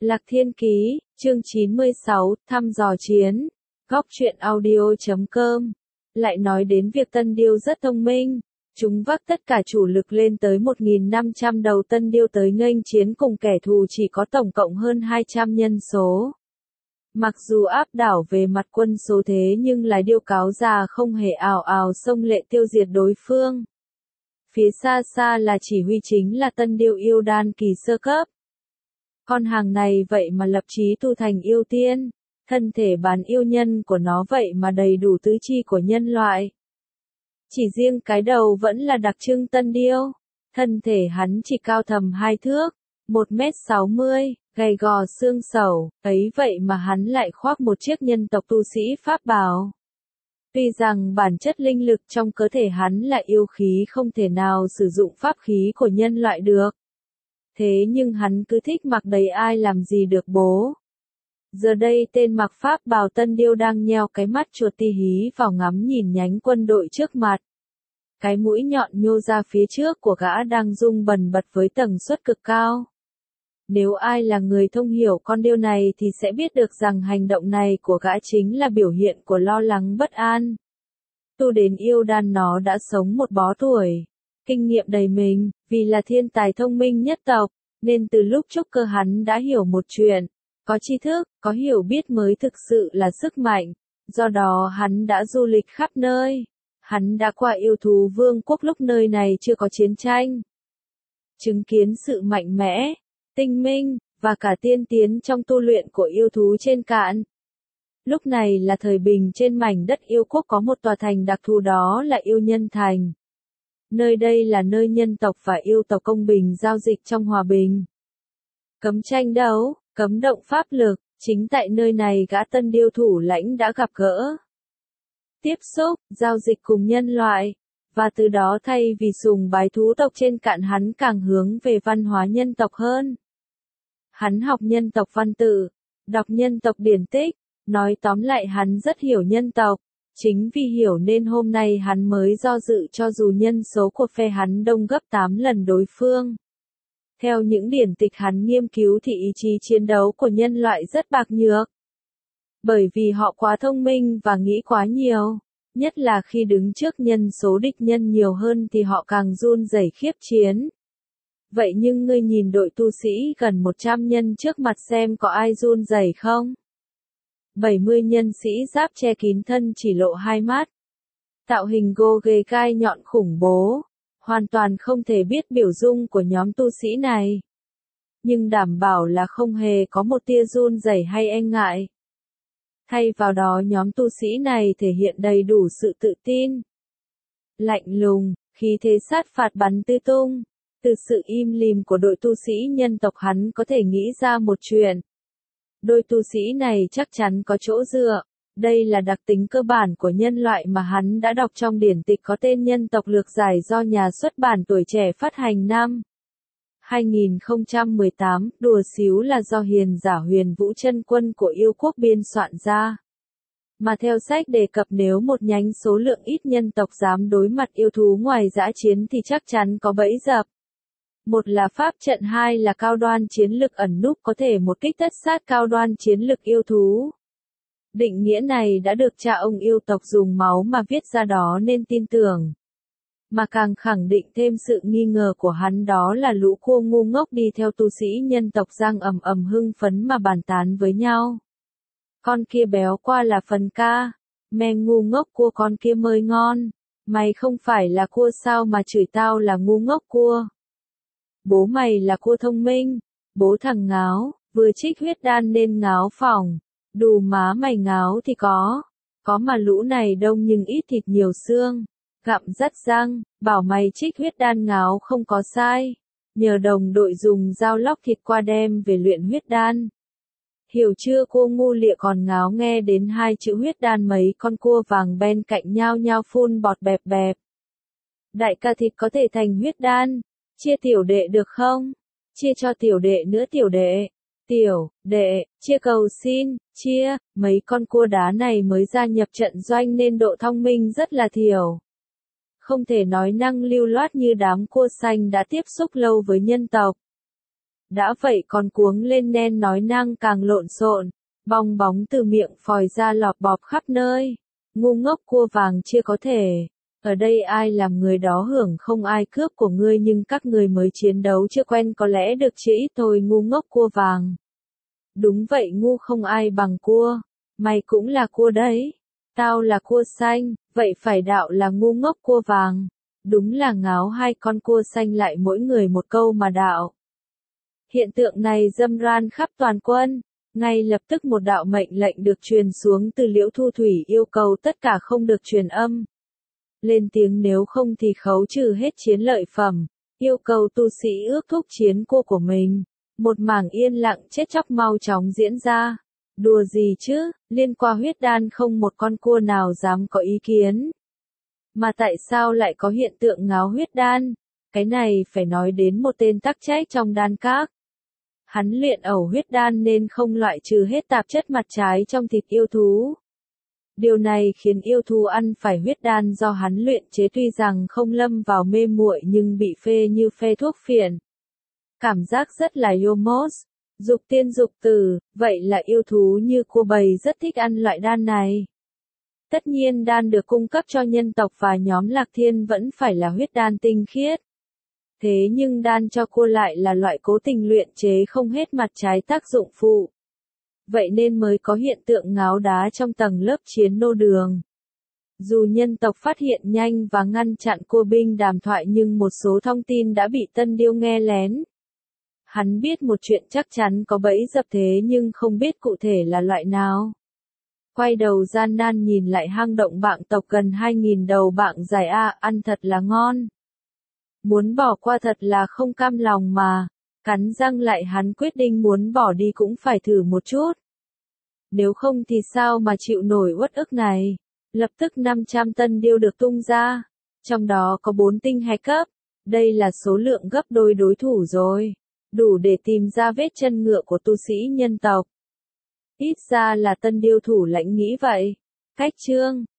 Lạc Thiên Ký, chương 96, thăm dò chiến. Góc truyện audio.com. Lại nói đến việc Tân Điêu rất thông minh. Chúng vác tất cả chủ lực lên tới 1.500 đầu Tân Điêu tới nghênh chiến cùng kẻ thù chỉ có tổng cộng hơn 200 nhân số. Mặc dù áp đảo về mặt quân số thế nhưng Lái Điêu cáo già không hề ào ào xông lệ tiêu diệt đối phương. Phía xa xa là chỉ huy chính là Tân Điêu yêu đan kỳ sơ cấp. Con hàng này vậy mà lập chí tu thành yêu tiên, thân thể bán yêu nhân của nó vậy mà đầy đủ tứ chi của nhân loại. Chỉ riêng cái đầu vẫn là đặc trưng Tân Điêu, thân thể hắn chỉ cao tầm 2 thước, 1m60, gầy gò xương sầu, ấy vậy mà hắn lại khoác một chiếc nhân tộc tu sĩ pháp bào. Tuy rằng bản chất linh lực trong cơ thể hắn là yêu khí không thể nào sử dụng pháp khí của nhân loại được. Thế nhưng hắn cứ thích mặc đầy ai làm gì được bố. Giờ đây tên mặc pháp bào Tân Điêu đang nheo cái mắt chuột ti hí vào ngắm nhìn nhánh quân đội trước mặt. Cái mũi nhọn nhô ra phía trước của gã đang rung bần bật với tần suất cực cao. Nếu ai là người thông hiểu con điêu này thì sẽ biết được rằng hành động này của gã chính là biểu hiện của lo lắng bất an. Tu đến yêu đan nó đã sống một bó tuổi, kinh nghiệm đầy mình, vì là thiên tài thông minh nhất tộc, nên từ lúc trúc cơ hắn đã hiểu một chuyện, có tri thức, có hiểu biết mới thực sự là sức mạnh, do đó hắn đã du lịch khắp nơi, hắn đã qua yêu thú vương quốc lúc nơi này chưa có chiến tranh. Chứng kiến sự mạnh mẽ, tinh minh, và cả tiên tiến trong tu luyện của yêu thú trên cạn. Lúc này là thời bình trên mảnh đất yêu quốc có một tòa thành đặc thù đó là yêu nhân thành. Nơi đây là nơi nhân tộc và yêu tộc công bình giao dịch trong hòa bình. Cấm tranh đấu, cấm động pháp lực, chính tại nơi này gã Tân Điêu thủ lãnh đã gặp gỡ. Tiếp xúc, giao dịch cùng nhân loại, và từ đó thay vì sùng bái thú tộc trên cạn hắn càng hướng về văn hóa nhân tộc hơn. Hắn học nhân tộc văn tự, đọc nhân tộc điển tích, nói tóm lại hắn rất hiểu nhân tộc. Chính vì hiểu nên hôm nay hắn mới do dự cho dù nhân số của phe hắn đông gấp 8 lần đối phương. Theo những điển tịch hắn nghiên cứu thì ý chí chiến đấu của nhân loại rất bạc nhược. Bởi vì họ quá thông minh và nghĩ quá nhiều, nhất là khi đứng trước nhân số địch nhân nhiều hơn thì họ càng run rẩy khiếp chiến. Vậy nhưng ngươi nhìn đội tu sĩ gần 100 nhân trước mặt xem có ai run rẩy không? 70 nhân sĩ giáp che kín thân chỉ lộ 2 mắt. Tạo hình gô ghề gai nhọn khủng bố, hoàn toàn không thể biết biểu dung của nhóm tu sĩ này. Nhưng đảm bảo là không hề có một tia run rẩy hay e ngại. Thay vào đó nhóm tu sĩ này thể hiện đầy đủ sự tự tin. Lạnh lùng, khí thế sát phạt bắn tứ tung. Từ sự im lìm của đội tu sĩ nhân tộc hắn có thể nghĩ ra một chuyện. Đôi tu sĩ này chắc chắn có chỗ dựa, đây là đặc tính cơ bản của nhân loại mà hắn đã đọc trong điển tịch có tên Nhân tộc lược giải do nhà xuất bản Tuổi Trẻ phát hành năm 2018, đùa xíu là do hiền giả Huyền Vũ Chân Quân của yêu quốc biên soạn ra. Mà theo sách đề cập nếu một nhánh số lượng ít nhân tộc dám đối mặt yêu thú ngoài dã chiến thì chắc chắn có bẫy dập. Một là pháp trận, hai là cao đoan chiến lực ẩn núp có thể một kích tất sát cao đoan chiến lực yêu thú. Định nghĩa này đã được cha ông yêu tộc dùng máu mà viết ra đó nên tin tưởng. Mà càng khẳng định thêm sự nghi ngờ của hắn đó là lũ cua ngu ngốc đi theo tu sĩ nhân tộc giang ầm ầm hưng phấn mà bàn tán với nhau. Con kia béo qua là phần ca, mẹ ngu ngốc cua con kia mới ngon, mày không phải là cua sao mà chửi tao là ngu ngốc cua. Bố mày là cua thông minh, bố thằng ngáo, vừa trích huyết đan nên ngáo phỏng, đù má mày ngáo thì có mà lũ này đông nhưng ít thịt nhiều xương, gặm rắt răng, bảo mày trích huyết đan ngáo không có sai, nhờ đồng đội dùng dao lóc thịt qua đem về luyện huyết đan. Hiểu chưa cô ngu lịa còn ngáo nghe đến 2 chữ huyết đan mấy con cua vàng bên cạnh nhau nhau phun bọt bẹp bẹp. Đại ca thịt có thể thành huyết đan. Chia tiểu đệ được không? Chia cho tiểu đệ nữa tiểu đệ. Tiểu đệ, chia cầu xin, chia, mấy con cua đá này mới gia nhập trận doanh nên độ thông minh rất là thiểu. Không thể nói năng lưu loát như đám cua xanh đã tiếp xúc lâu với nhân tộc. Đã vậy còn cuống lên nên nói năng càng lộn xộn, bong bóng từ miệng phòi ra lọp bọp khắp nơi. Ngu ngốc cua vàng chưa có thể. Ở đây ai làm người đó hưởng không ai cướp của ngươi nhưng các người mới chiến đấu chưa quen có lẽ được chỉ ít thôi ngu ngốc cua vàng. Đúng vậy ngu không ai bằng cua. Mày cũng là cua đấy. Tao là cua xanh, vậy phải đạo là ngu ngốc cua vàng. Đúng là ngáo hai con cua xanh lại mỗi người một câu mà đạo. Hiện tượng này râm ran khắp toàn quân. Ngay lập tức một đạo mệnh lệnh được truyền xuống từ Liễu Thu Thủy yêu cầu tất cả không được truyền âm. Lên tiếng nếu không thì khấu trừ hết chiến lợi phẩm, yêu cầu tu sĩ ước thúc chiến cua của mình. Một mảng yên lặng chết chóc mau chóng diễn ra. Đùa gì chứ, liên qua huyết đan không một con cua nào dám có ý kiến. Mà tại sao lại có hiện tượng ngáo huyết đan? Cái này phải nói đến một tên tắc trách trong đan các. Hắn luyện ẩu huyết đan nên không loại trừ hết tạp chất mặt trái trong thịt yêu thú. Điều này khiến yêu thú ăn phải huyết đan do hắn luyện chế tuy rằng không lâm vào mê muội nhưng bị phê như phê thuốc phiện. Cảm giác rất là yomos, dục tiên dục tử, vậy là yêu thú như cua bầy rất thích ăn loại đan này. Tất nhiên đan được cung cấp cho nhân tộc và nhóm Lạc Thiên vẫn phải là huyết đan tinh khiết. Thế nhưng đan cho cua lại là loại cố tình luyện chế không hết mặt trái tác dụng phụ. Vậy nên mới có hiện tượng ngáo đá trong tầng lớp chiến nô đường. Dù nhân tộc phát hiện nhanh và ngăn chặn cua binh đàm thoại nhưng một số thông tin đã bị Tân Điêu nghe lén. Hắn biết một chuyện chắc chắn có bẫy dập thế nhưng không biết cụ thể là loại nào. Quay đầu gian nan nhìn lại hang động bạng tộc gần 2.000 đầu bạng dài ăn thật là ngon. Muốn bỏ qua thật là không cam lòng mà. Cắn răng lại hắn quyết định muốn bỏ đi cũng phải thử một chút. Nếu không thì sao mà chịu nổi uất ức này. Lập tức 500 tân điêu được tung ra. Trong đó có 4 tinh hạch cấp. Đây là số lượng gấp đôi đối thủ rồi. Đủ để tìm ra vết chân ngựa của tu sĩ nhân tộc. Ít ra là tân điêu thủ lãnh nghĩ vậy. Cách chương